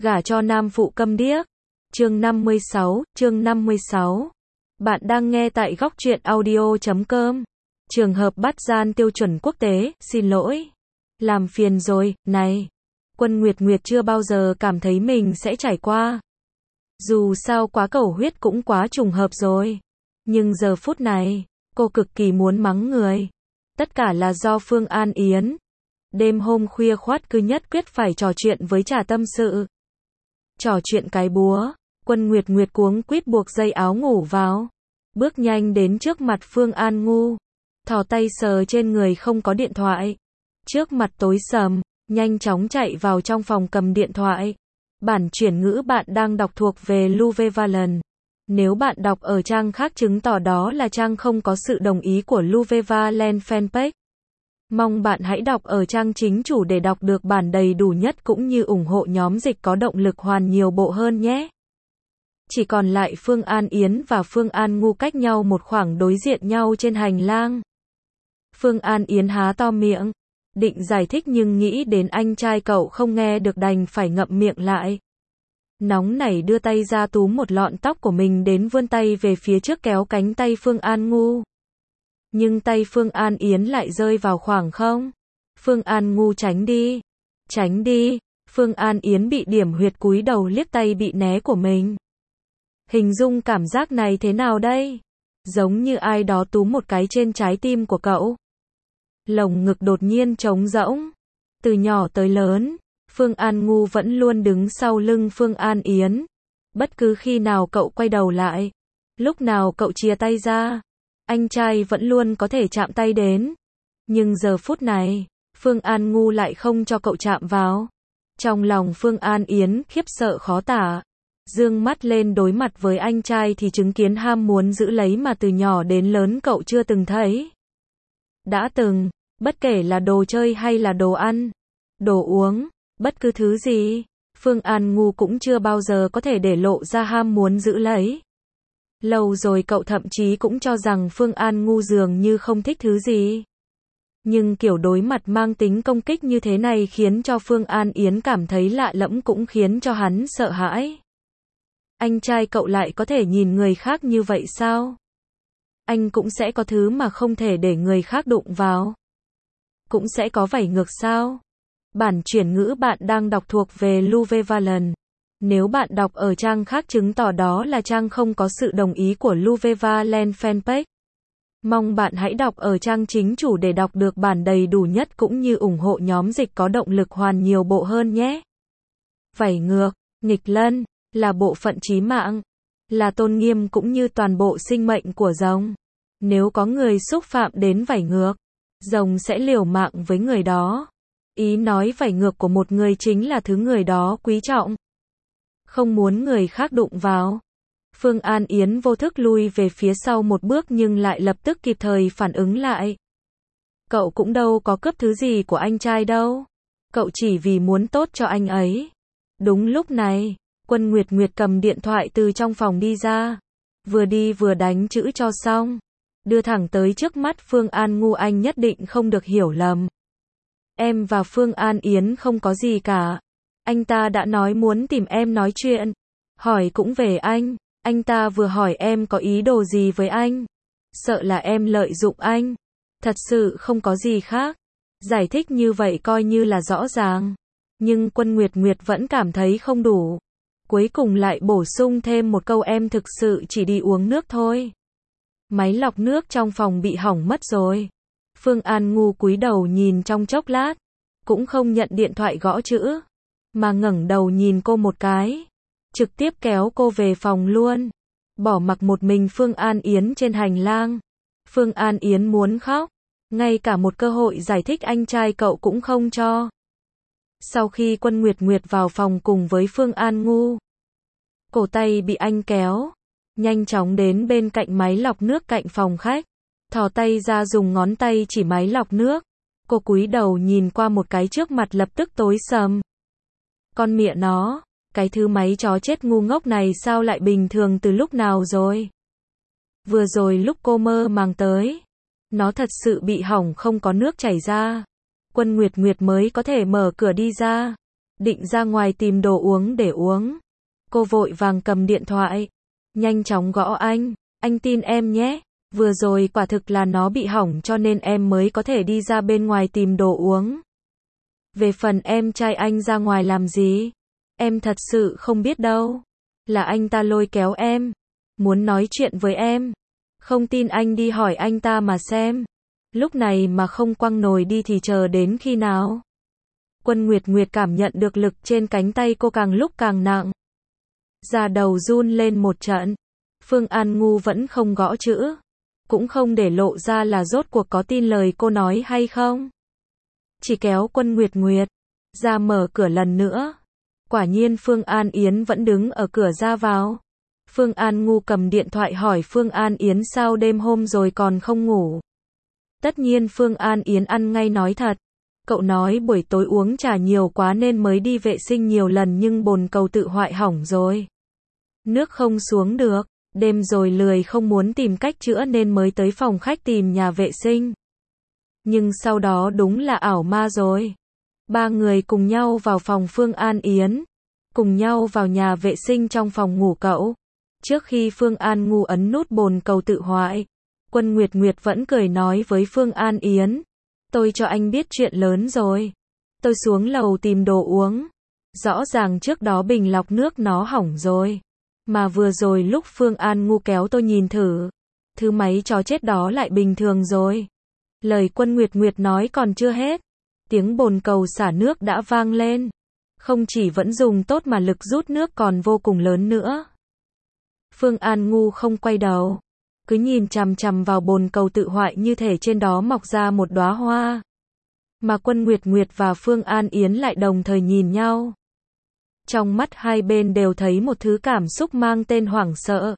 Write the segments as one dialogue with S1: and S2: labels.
S1: Gả cho nam phụ câm điếc. Chương 56. Bạn đang nghe tại góc truyện audio.com. Trường hợp bắt gian tiêu chuẩn quốc tế, xin lỗi. Làm phiền rồi, này. Quân Nguyệt Nguyệt chưa bao giờ cảm thấy mình sẽ trải qua. Dù sao quá cầu huyết cũng quá trùng hợp rồi. Nhưng giờ phút này, cô cực kỳ muốn mắng người. Tất cả là do Phương An Yến. Đêm hôm khuya khoắt cứ nhất quyết phải trò chuyện với Trà tâm sự. Trò chuyện cái búa, Quân Nguyệt Nguyệt cuống quýt buộc dây áo ngủ vào. Bước nhanh đến trước mặt Phương An Ngu. Thò tay sờ trên người không có điện thoại. Trước mặt tối sầm, nhanh chóng chạy vào trong phòng cầm điện thoại. Bản chuyển ngữ bạn đang đọc thuộc về Louve Valen. Nếu bạn đọc ở trang khác chứng tỏ đó là trang không có sự đồng ý của Louve Valen fanpage. Mong bạn hãy đọc ở trang chính chủ để đọc được bản đầy đủ nhất cũng như ủng hộ nhóm dịch có động lực hoàn nhiều bộ hơn nhé. Chỉ còn lại Phương An Yến và Phương An Ngu cách nhau một khoảng đối diện nhau trên hành lang. Phương An Yến há to miệng, định giải thích nhưng nghĩ đến anh trai cậu không nghe được đành phải ngậm miệng lại. Nóng nảy đưa tay ra túm một lọn tóc của mình đến vươn tay về phía trước kéo cánh tay Phương An Ngu. Nhưng tay Phương An Yến lại rơi vào khoảng không. Phương An Ngu tránh đi. Tránh đi. Phương An Yến bị điểm huyệt cúi đầu liếc tay bị né của mình. Hình dung cảm giác này thế nào đây? Giống như ai đó túm một cái trên trái tim của cậu. Lồng ngực đột nhiên trống rỗng. Từ nhỏ tới lớn, Phương An Ngu vẫn luôn đứng sau lưng Phương An Yến. Bất cứ khi nào cậu quay đầu lại, lúc nào cậu chia tay ra, anh trai vẫn luôn có thể chạm tay đến. Nhưng giờ phút này, Phương An Ngu lại không cho cậu chạm vào. Trong lòng Phương An Yến khiếp sợ khó tả. Dương mắt lên đối mặt với anh trai thì chứng kiến ham muốn giữ lấy mà từ nhỏ đến lớn cậu chưa từng thấy. Đã từng, bất kể là đồ chơi hay là đồ ăn, đồ uống, bất cứ thứ gì, Phương An Ngu cũng chưa bao giờ có thể để lộ ra ham muốn giữ lấy. Lâu rồi cậu thậm chí cũng cho rằng Phương An Ngu dường như không thích thứ gì. Nhưng kiểu đối mặt mang tính công kích như thế này khiến cho Phương An Yến cảm thấy lạ lẫm cũng khiến cho hắn sợ hãi. Anh trai cậu lại có thể nhìn người khác như vậy sao? Anh cũng sẽ có thứ mà không thể để người khác đụng vào. Cũng sẽ có vảy ngược sao? Bản chuyển ngữ bạn đang đọc thuộc về Louve Valen. Nếu bạn đọc ở trang khác chứng tỏ đó là trang không có sự đồng ý của Louve Valen fanpage. Mong bạn hãy đọc ở trang chính chủ để đọc được bản đầy đủ nhất cũng như ủng hộ nhóm dịch có động lực hoàn nhiều bộ hơn nhé. Vảy ngược, nghịch lân, là bộ phận chí mạng, là tôn nghiêm cũng như toàn bộ sinh mệnh của rồng. Nếu có người xúc phạm đến vảy ngược, rồng sẽ liều mạng với người đó. Ý nói vảy ngược của một người chính là thứ người đó quý trọng. Không muốn người khác đụng vào. Phương An Yến vô thức lui về phía sau một bước nhưng lại lập tức kịp thời phản ứng lại. Cậu cũng đâu có cướp thứ gì của anh trai đâu. Cậu chỉ vì muốn tốt cho anh ấy. Đúng lúc này, Quân Nguyệt Nguyệt cầm điện thoại từ trong phòng đi ra. Vừa đi vừa đánh chữ cho xong. Đưa thẳng tới trước mắt Phương An Ngu, anh nhất định không được hiểu lầm. Em và Phương An Yến không có gì cả. Anh ta đã nói muốn tìm em nói chuyện. Hỏi cũng về anh ta vừa hỏi em có ý đồ gì với anh. Sợ là em lợi dụng anh. Thật sự không có gì khác. Giải thích như vậy coi như là rõ ràng. Nhưng Quân Nguyệt Nguyệt vẫn cảm thấy không đủ. Cuối cùng lại bổ sung thêm một câu em thực sự chỉ đi uống nước thôi. Máy lọc nước trong phòng bị hỏng mất rồi. Phương An Ngu cúi đầu nhìn trong chốc lát. Cũng không nhận điện thoại gõ chữ. Mà ngẩng đầu nhìn cô một cái. Trực tiếp kéo cô về phòng luôn. Bỏ mặc một mình Phương An Yến trên hành lang. Phương An Yến muốn khóc. Ngay cả một cơ hội giải thích anh trai cậu cũng không cho. Sau khi Quân Nguyệt Nguyệt vào phòng cùng với Phương An Ngu. Cổ tay bị anh kéo. Nhanh chóng đến bên cạnh máy lọc nước cạnh phòng khách. Thò tay ra dùng ngón tay chỉ máy lọc nước. Cô cúi đầu nhìn qua một cái trước mặt lập tức tối sầm. Con mẹ nó, cái thứ máy chó chết ngu ngốc này sao lại bình thường từ lúc nào rồi? Vừa rồi lúc cô mơ màng tới, nó thật sự bị hỏng không có nước chảy ra. Quân Nguyệt Nguyệt mới có thể mở cửa đi ra. định ra ngoài tìm đồ uống để uống. Cô vội vàng cầm điện thoại, nhanh chóng gõ anh tin em nhé, vừa rồi quả thực là nó bị hỏng cho nên em mới có thể đi ra bên ngoài tìm đồ uống. Về phần em trai anh ra ngoài làm gì? Em thật sự không biết đâu. Là anh ta lôi kéo em, muốn nói chuyện với em. Không tin anh đi hỏi anh ta mà xem. Lúc này mà không quăng nồi đi thì chờ đến khi nào? Quân Nguyệt Nguyệt cảm nhận được lực trên cánh tay cô càng lúc càng nặng. Da đầu run lên một trận. Phương An Ngu vẫn không gõ chữ, cũng không để lộ ra là rốt cuộc có tin lời cô nói hay không. Chỉ kéo Quân Nguyệt Nguyệt ra mở cửa lần nữa. Quả nhiên Phương An Yến vẫn đứng ở cửa ra vào. Phương An Ngu cầm điện thoại hỏi Phương An Yến sao đêm hôm rồi còn không ngủ. Tất nhiên Phương An Yến ăn ngay nói thật. Cậu nói buổi tối uống trà nhiều quá nên mới đi vệ sinh nhiều lần nhưng bồn cầu tự hoại hỏng rồi. Nước không xuống được, đêm rồi lười không muốn tìm cách chữa nên mới tới phòng khách tìm nhà vệ sinh. Nhưng sau đó đúng là ảo ma rồi. Ba người cùng nhau vào phòng Phương An Yến, cùng nhau vào nhà vệ sinh trong phòng ngủ cậu. Trước khi Phương An Ngu ấn nút bồn cầu tự hoại, Quân Nguyệt Nguyệt vẫn cười nói với Phương An Yến. Tôi cho anh biết chuyện lớn rồi. Tôi xuống lầu tìm đồ uống. Rõ ràng trước đó bình lọc nước nó hỏng rồi. Mà vừa rồi lúc Phương An Ngu kéo tôi nhìn thử, thứ máy chó chết đó lại bình thường rồi. Lời Quân Nguyệt Nguyệt nói còn chưa hết. Tiếng bồn cầu xả nước đã vang lên. Không chỉ vẫn dùng tốt mà lực rút nước còn vô cùng lớn nữa. Phương An Ngu không quay đầu, cứ nhìn chằm chằm vào bồn cầu tự hoại như thể trên đó mọc ra một đóa hoa. Mà Quân Nguyệt Nguyệt và Phương An Yến lại đồng thời nhìn nhau. Trong mắt hai bên đều thấy một thứ cảm xúc mang tên hoảng sợ.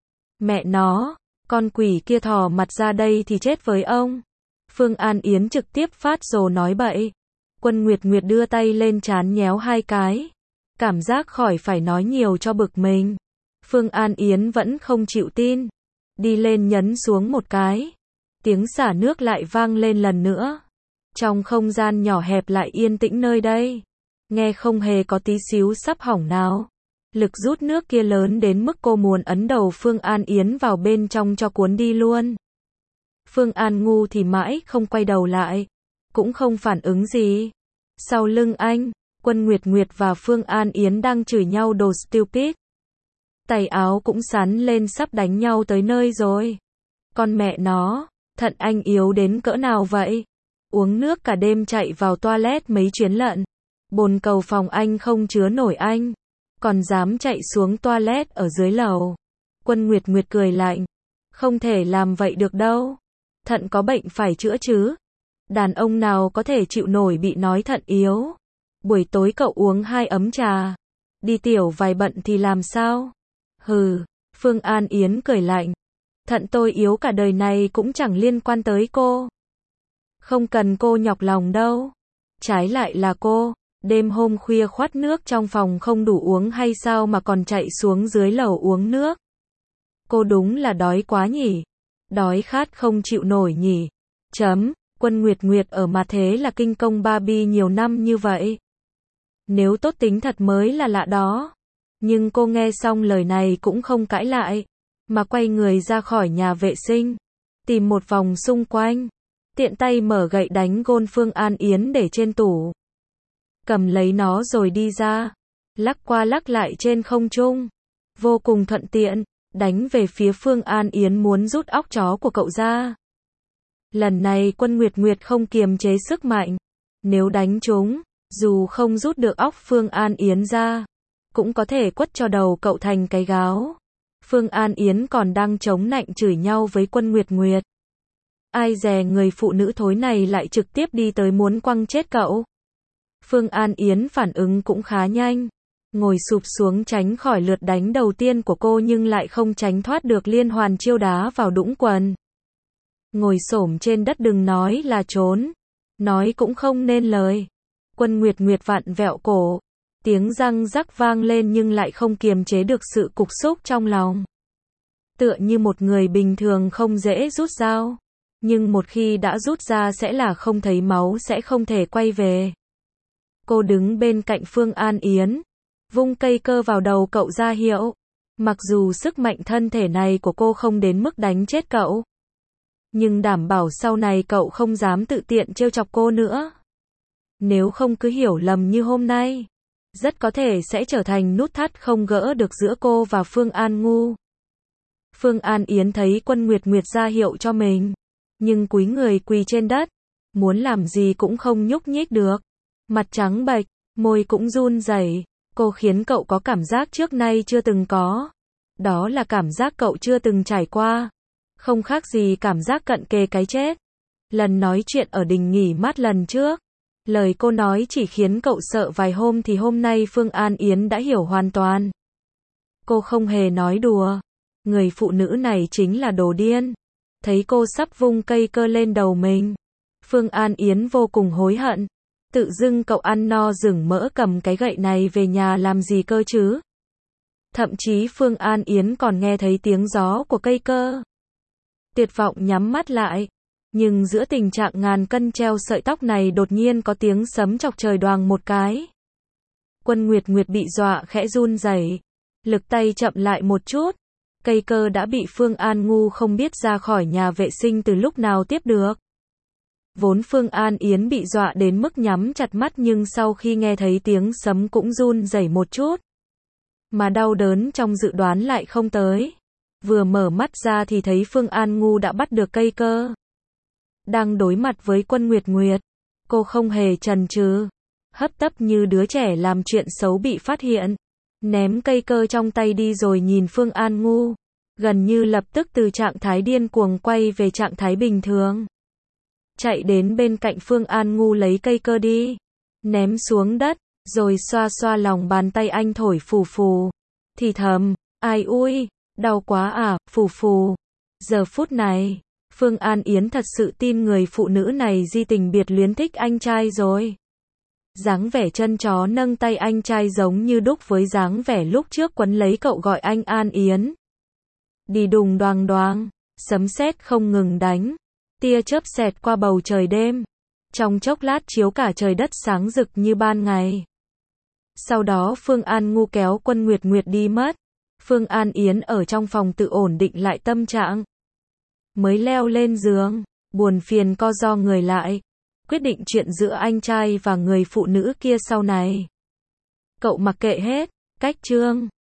S1: Mẹ nó, con quỷ kia thò mặt ra đây thì chết với ông. Phương An Yến trực tiếp phát rồ nói bậy. Quân Nguyệt Nguyệt đưa tay lên trán nhéo hai cái. Cảm giác khỏi phải nói nhiều cho bực mình. Phương An Yến vẫn không chịu tin. Đi lên nhấn xuống một cái. Tiếng xả nước lại vang lên lần nữa. Trong không gian nhỏ hẹp lại yên tĩnh nơi đây. Nghe không hề có tí xíu sắp hỏng nào. Lực rút nước kia lớn đến mức cô muốn ấn đầu Phương An Yến vào bên trong cho cuốn đi luôn. Phương An Ngu thì mãi không quay đầu lại. Cũng không phản ứng gì. Sau lưng anh, Quân Nguyệt Nguyệt và Phương An Yến đang chửi nhau đồ stupid. Tay áo cũng sắn lên sắp đánh nhau tới nơi rồi. Con mẹ nó, thận anh yếu đến cỡ nào vậy? Uống nước cả đêm chạy vào toilet mấy chuyến lận. Bồn cầu phòng anh không chứa nổi anh. Còn dám chạy xuống toilet ở dưới lầu. Quân Nguyệt Nguyệt cười lạnh. Không thể làm vậy được đâu. Thận có bệnh phải chữa chứ. Đàn ông nào có thể chịu nổi bị nói thận yếu. Buổi tối cậu uống 2 ấm trà. Đi tiểu vài bận thì làm sao? Hừ, Phương An Yến cười lạnh. Thận tôi yếu cả đời này cũng chẳng liên quan tới cô. Không cần cô nhọc lòng đâu. Trái lại là cô, đêm hôm khuya khoát nước trong phòng không đủ uống hay sao mà còn chạy xuống dưới lầu uống nước. Cô đúng là đói quá nhỉ. Đói khát không chịu nổi nhỉ. Quân Nguyệt Nguyệt ở mà thế là kinh công Barbie nhiều năm như vậy. Nếu tốt tính thật mới là lạ đó. Nhưng cô nghe xong lời này cũng không cãi lại, mà quay người ra khỏi nhà vệ sinh, tìm một vòng xung quanh, tiện tay mở gậy đánh gôn Phương An Yến để trên tủ. Cầm lấy nó rồi đi ra, lắc qua lắc lại trên không trung, vô cùng thuận tiện, đánh về phía Phương An Yến muốn rút óc chó của cậu ra. Lần này Quân Nguyệt Nguyệt không kiềm chế sức mạnh, nếu đánh trúng, dù không rút được óc Phương An Yến ra, cũng có thể quất cho đầu cậu thành cái gáo. Phương An Yến còn đang chống nạnh chửi nhau với Quân Nguyệt Nguyệt. Ai dè người phụ nữ thối này lại trực tiếp đi tới muốn quăng chết cậu. Phương An Yến phản ứng cũng khá nhanh. Ngồi sụp xuống tránh khỏi lượt đánh đầu tiên của cô nhưng lại không tránh thoát được liên hoàn chiêu đá vào đũng quần. Ngồi xổm trên đất đừng nói là trốn. Nói cũng không nên lời. Quân Nguyệt Nguyệt vặn vẹo cổ. Tiếng răng rắc vang lên nhưng lại không kiềm chế được sự cục xúc trong lòng. Tựa như một người bình thường không dễ rút dao. Nhưng một khi đã rút ra sẽ là không thấy máu sẽ không thể quay về. Cô đứng bên cạnh Phương An Yến, vung cây cơ vào đầu cậu ra hiệu. Mặc dù sức mạnh thân thể này của cô không đến mức đánh chết cậu, nhưng đảm bảo sau này cậu không dám tự tiện trêu chọc cô nữa. Nếu không cứ hiểu lầm như hôm nay, rất có thể sẽ trở thành nút thắt không gỡ được giữa cô và Phương An Ngu. Phương An Yến thấy Quân Nguyệt Nguyệt ra hiệu cho mình, nhưng cúi người quỳ trên đất, muốn làm gì cũng không nhúc nhích được. Mặt trắng bệch, môi cũng run rẩy. Cô khiến cậu có cảm giác trước nay chưa từng có. Đó là cảm giác cậu chưa từng trải qua. Không khác gì cảm giác cận kề cái chết. Lần nói chuyện ở đình nghỉ mát lần trước, lời cô nói chỉ khiến cậu sợ vài hôm thì hôm nay Phương An Yến đã hiểu hoàn toàn. Cô không hề nói đùa. Người phụ nữ này chính là đồ điên. Thấy cô sắp vung cây cơ lên đầu mình, Phương An Yến vô cùng hối hận. Tự dưng cậu ăn no rừng mỡ cầm cái gậy này về nhà làm gì cơ chứ? Thậm chí Phương An Yến còn nghe thấy tiếng gió của cây cơ. Tuyệt vọng nhắm mắt lại. Nhưng giữa tình trạng ngàn cân treo sợi tóc này đột nhiên có tiếng sấm chọc trời đoàng một cái. Quân Nguyệt Nguyệt bị dọa khẽ run rẩy, lực tay chậm lại một chút. Cây cơ đã bị Phương An Ngu không biết ra khỏi nhà vệ sinh từ lúc nào tiếp được. Vốn Phương An Yến bị dọa đến mức nhắm chặt mắt nhưng sau khi nghe thấy tiếng sấm cũng run rẩy một chút. Mà đau đớn trong dự đoán lại không tới. Vừa mở mắt ra thì thấy Phương An Ngu đã bắt được cây cơ. Đang đối mặt với Quân Nguyệt Nguyệt, cô không hề chần chừ, hấp tấp như đứa trẻ làm chuyện xấu bị phát hiện. Ném cây cơ trong tay đi rồi nhìn Phương An Ngu, gần như lập tức từ trạng thái điên cuồng quay về trạng thái bình thường. Chạy đến bên cạnh Phương An Ngu lấy cây cơ đi, ném xuống đất, rồi xoa xoa lòng bàn tay anh thổi phù phù. Thì thầm, ai ui, đau quá à, phù phù. Giờ phút này, Phương An Yến thật sự tin người phụ nữ này di tình biệt luyến thích anh trai rồi. Dáng vẻ chân chó nâng tay anh trai giống như đúc với dáng vẻ lúc trước quấn lấy cậu gọi anh An Yến. Đi đùng đoàng đoàng, sấm sét không ngừng đánh, tia chớp xẹt qua bầu trời đêm, trong chốc lát chiếu cả trời đất sáng rực như ban ngày. Sau đó Phương An Ngu kéo Quân Nguyệt Nguyệt đi mất. Phương An Yến ở trong phòng tự ổn định lại tâm trạng, mới leo lên giường, buồn phiền co ro người lại, quyết định chuyện giữa anh trai và người phụ nữ kia sau này. Cậu mặc kệ hết, cách chương.